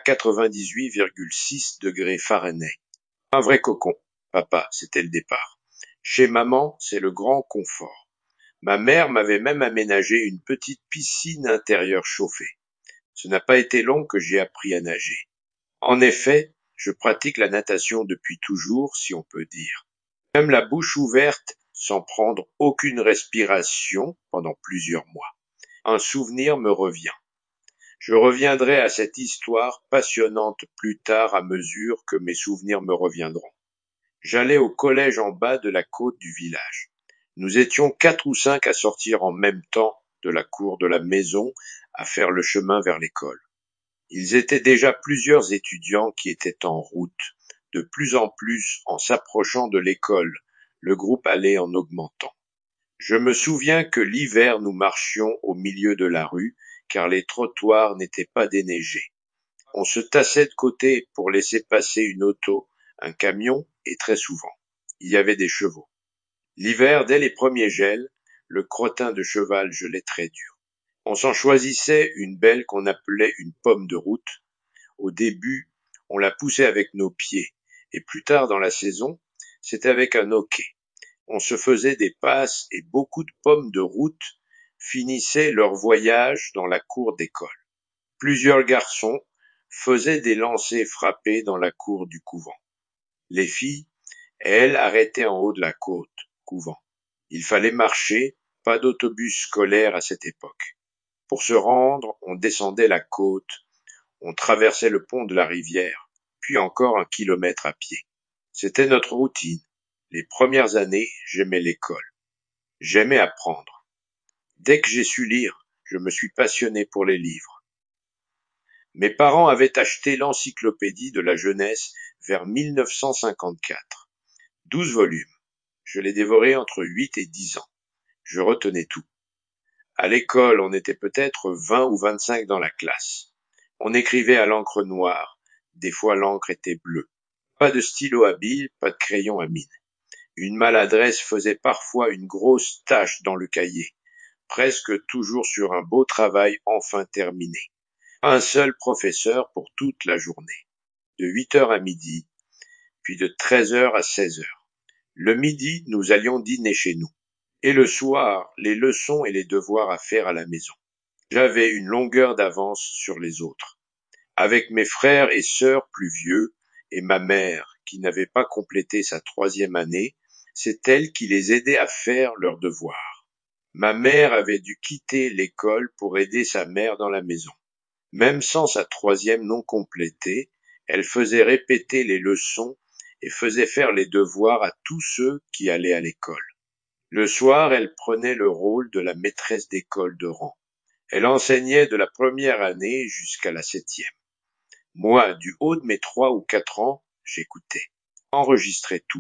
S1: 98,6 degrés Fahrenheit. Un vrai cocon. Papa, c'était le départ. Chez maman, c'est le grand confort. Ma mère m'avait même aménagé une petite piscine intérieure chauffée. Ce n'a pas été long que j'ai appris à nager. En effet, je pratique la natation depuis toujours, si on peut dire. Même la bouche ouverte, sans prendre aucune respiration pendant plusieurs mois. Un souvenir me revient. Je reviendrai à cette histoire passionnante plus tard à mesure que mes souvenirs me reviendront. J'allais au collège en bas de la côte du village. Nous étions 4 ou 5 à sortir en même temps de la cour de la maison à faire le chemin vers l'école. Ils étaient déjà plusieurs étudiants qui étaient en route, de plus en plus en s'approchant de l'école, le groupe allait en augmentant. Je me souviens que l'hiver nous marchions au milieu de la rue, car les trottoirs n'étaient pas déneigés. On se tassait de côté pour laisser passer une auto, un camion, et très souvent, il y avait des chevaux. L'hiver, dès les premiers gels, le crottin de cheval gelait très dur. On s'en choisissait une belle qu'on appelait une pomme de route. Au début, On la poussait avec nos pieds, et plus tard dans la saison, c'était avec un hoquet. On se faisait des passes et beaucoup de pommes de route finissaient leur voyage dans la cour d'école. Plusieurs garçons faisaient des lancers frappés dans la cour du couvent. Les filles, elles, arrêtaient en haut de la côte, couvent. Il fallait marcher, pas d'autobus scolaire à cette époque. Pour se rendre, on descendait la côte, on traversait le pont de la rivière, puis encore 1 kilomètre à pied. C'était notre routine. Les premières années, j'aimais l'école. J'aimais apprendre. Dès que j'ai su lire, je me suis passionné pour les livres. Mes parents avaient acheté l'encyclopédie de la jeunesse vers 1954. 12 volumes. Je les dévorais entre 8 et 10 ans. Je retenais tout. À l'école, on était peut-être 20 ou 25 dans la classe. On écrivait à l'encre noire. Des fois, l'encre était bleue. Pas de stylo habile, pas de crayon à mine. Une maladresse faisait parfois une grosse tache dans le cahier, presque toujours sur un beau travail enfin terminé. Un seul professeur pour toute la journée, de 8 heures à midi, puis de 13 heures à 16 heures. Le midi, nous allions dîner chez nous. Et le soir, les leçons et les devoirs à faire à la maison. J'avais une longueur d'avance sur les autres. Avec mes frères et sœurs plus vieux, et ma mère, qui n'avait pas complété sa 3e année, c'est elle qui les aidait à faire leurs devoirs. Ma mère avait dû quitter l'école pour aider sa mère dans la maison. Même sans sa 3e non complétée, elle faisait répéter les leçons et faisait faire les devoirs à tous ceux qui allaient à l'école. Le soir, elle prenait le rôle de la maîtresse d'école de rang. Elle enseignait de la 1re année jusqu'à la 7e. Moi, du haut de mes 3 ou 4 ans, j'écoutais, enregistrais tout.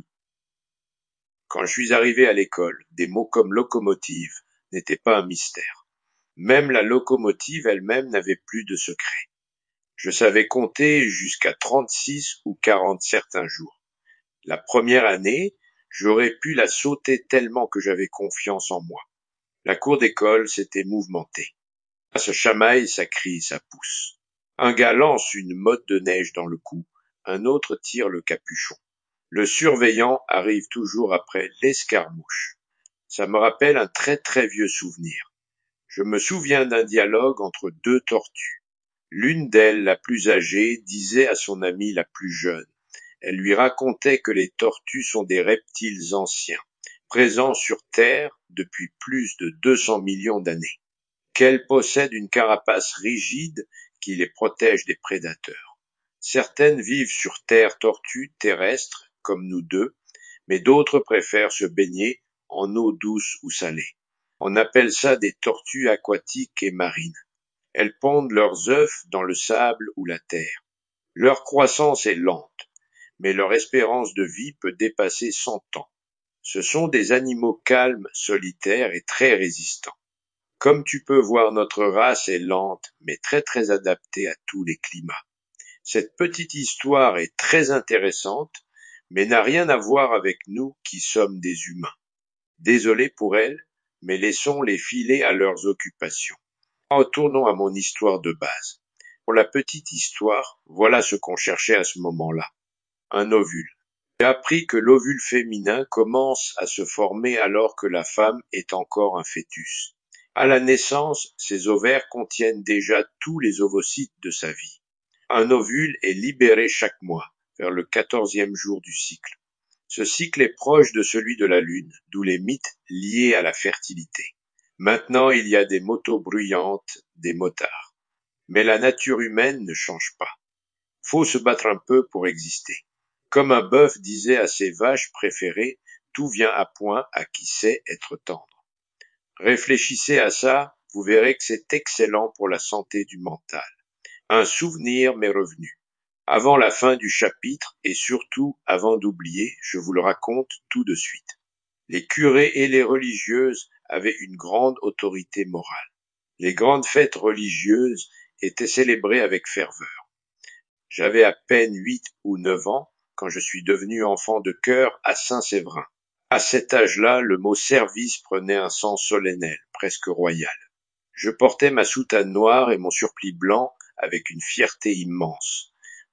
S1: Quand je suis arrivé à l'école, des mots comme locomotive n'étaient pas un mystère. Même la locomotive elle-même n'avait plus de secret. Je savais compter jusqu'à 36 ou 40 certains jours. La 1re année, j'aurais pu la sauter tellement que j'avais confiance en moi. La cour d'école s'était mouvementée. Ça se chamaille, ça crie, ça pousse. Un gars lance une motte de neige dans le cou, un autre tire le capuchon. Le surveillant arrive toujours après l'escarmouche. Ça me rappelle un très très vieux souvenir. Je me souviens d'un dialogue entre 2 tortues. L'une d'elles, la plus âgée, disait à son amie la plus jeune. Elle lui racontait que les tortues sont des reptiles anciens, présents sur Terre depuis plus de 200 millions d'années. Qu'elles possèdent une carapace rigide qui les protège des prédateurs. Certaines vivent sur terre tortues terrestres, comme nous deux, mais d'autres préfèrent se baigner en eau douce ou salée. On appelle ça des tortues aquatiques et marines. Elles pondent leurs œufs dans le sable ou la terre. Leur croissance est lente, mais leur espérance de vie peut dépasser 100 ans. Ce sont des animaux calmes, solitaires et très résistants. Comme tu peux voir, notre race est lente, mais très très adaptée à tous les climats. Cette petite histoire est très intéressante, mais n'a rien à voir avec nous qui sommes des humains. Désolé pour elle, mais laissons-les filer à leurs occupations. Retournons à mon histoire de base. Pour la petite histoire, voilà ce qu'on cherchait à ce moment-là. Un ovule. J'ai appris que l'ovule féminin commence à se former alors que la femme est encore un fœtus. À la naissance, ces ovaires contiennent déjà tous les ovocytes de sa vie. Un ovule est libéré chaque mois, vers le 14e jour du cycle. Ce cycle est proche de celui de la Lune, d'où les mythes liés à la fertilité. Maintenant, il y a des motos bruyantes, des motards. Mais la nature humaine ne change pas. Faut se battre un peu pour exister. Comme un bœuf disait à ses vaches préférées, tout vient à point à qui sait être tendre. Réfléchissez à ça, vous verrez que c'est excellent pour la santé du mental. Un souvenir m'est revenu. Avant la fin du chapitre, et surtout avant d'oublier, je vous le raconte tout de suite. Les curés et les religieuses avaient une grande autorité morale. Les grandes fêtes religieuses étaient célébrées avec ferveur. J'avais à peine 8 ou 9 ans quand je suis devenu enfant de chœur à Saint-Séverin. À cet âge-là, le mot service prenait un sens solennel, presque royal. Je portais ma soutane noire et mon surplis blanc avec une fierté immense.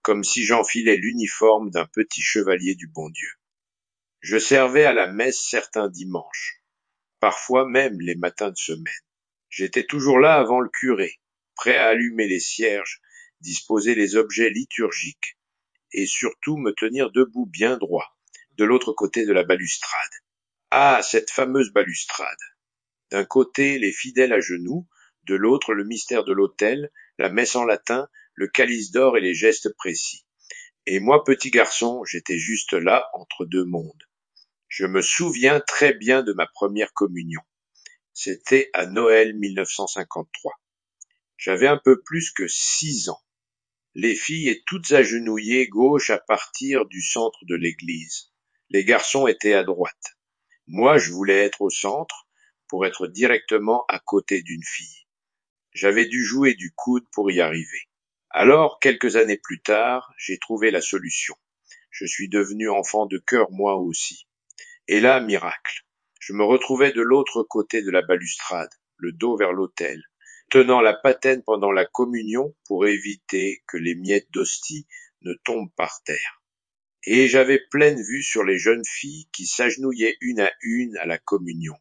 S1: comme si j'enfilais l'uniforme d'un petit chevalier du bon Dieu. Je servais à la messe certains dimanches, parfois même les matins de semaine. J'étais toujours là avant le curé, prêt à allumer les cierges, disposer les objets liturgiques, et surtout me tenir debout bien droit, de l'autre côté de la balustrade. Ah, cette fameuse balustrade! D'un côté, les fidèles à genoux, de l'autre, le mystère de l'autel, la messe en latin, le calice d'or et les gestes précis. Et moi, petit garçon, j'étais juste là, entre deux mondes. Je me souviens très bien de ma première communion. C'était à Noël 1953. J'avais un peu plus que 6 ans. Les filles étaient toutes agenouillées gauche à partir du centre de l'église. Les garçons étaient à droite. Moi, je voulais être au centre pour être directement à côté d'une fille. J'avais dû jouer du coude pour y arriver. Alors, quelques années plus tard, j'ai trouvé la solution. Je suis devenu enfant de chœur moi aussi. Et là, miracle. Je me retrouvais de l'autre côté de la balustrade, le dos vers l'autel, tenant la patène pendant la communion pour éviter que les miettes d'hostie ne tombent par terre. Et j'avais pleine vue sur les jeunes filles qui s'agenouillaient une à la communion,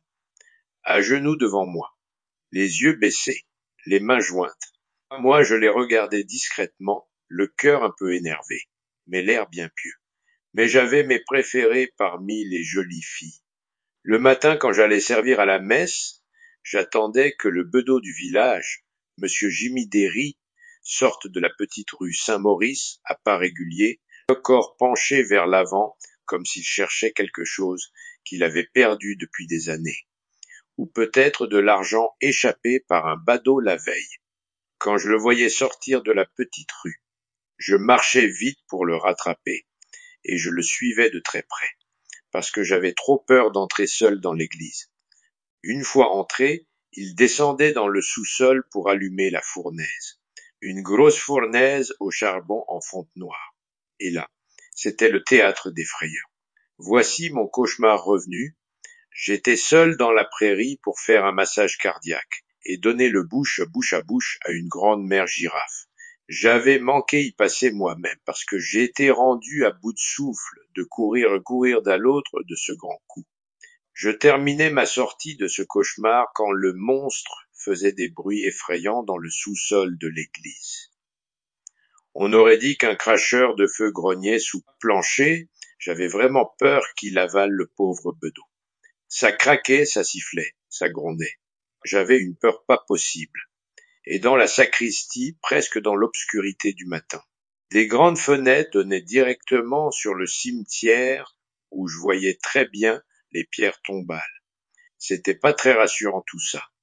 S1: à genoux devant moi, les yeux baissés, les mains jointes. Moi, je les regardais discrètement, le cœur un peu énervé, mais l'air bien pieux. Mais j'avais mes préférés parmi les jolies filles. Le matin, quand j'allais servir à la messe, j'attendais que le bedeau du village, monsieur Jimmy Derry, sorte de la petite rue Saint-Maurice, à pas réguliers, le corps penché vers l'avant, comme s'il cherchait quelque chose qu'il avait perdu depuis des années, ou peut-être de l'argent échappé par un badaud la veille. Quand je le voyais sortir de la petite rue, je marchais vite pour le rattraper, et je le suivais de très près, parce que j'avais trop peur d'entrer seul dans l'église. Une fois entré, il descendait dans le sous-sol pour allumer la fournaise. Une grosse fournaise au charbon en fonte noire. Et là, c'était le théâtre des frayeurs. Voici mon cauchemar revenu. J'étais seul dans la prairie pour faire un massage cardiaque et donner le bouche à bouche à une grande mère girafe. J'avais manqué y passer moi-même parce que j'étais rendu à bout de souffle de courir d'un l'autre de ce grand coup. Je terminais ma sortie de ce cauchemar quand le monstre faisait des bruits effrayants dans le sous-sol de l'église. On aurait dit qu'un cracheur de feu grognait sous plancher. J'avais vraiment peur qu'il avale le pauvre bedeau. Ça craquait, ça sifflait, ça grondait. J'avais une peur pas possible. Et dans la sacristie, presque dans l'obscurité du matin, des grandes fenêtres donnaient directement sur le cimetière où je voyais très bien les pierres tombales. C'était pas très rassurant tout ça.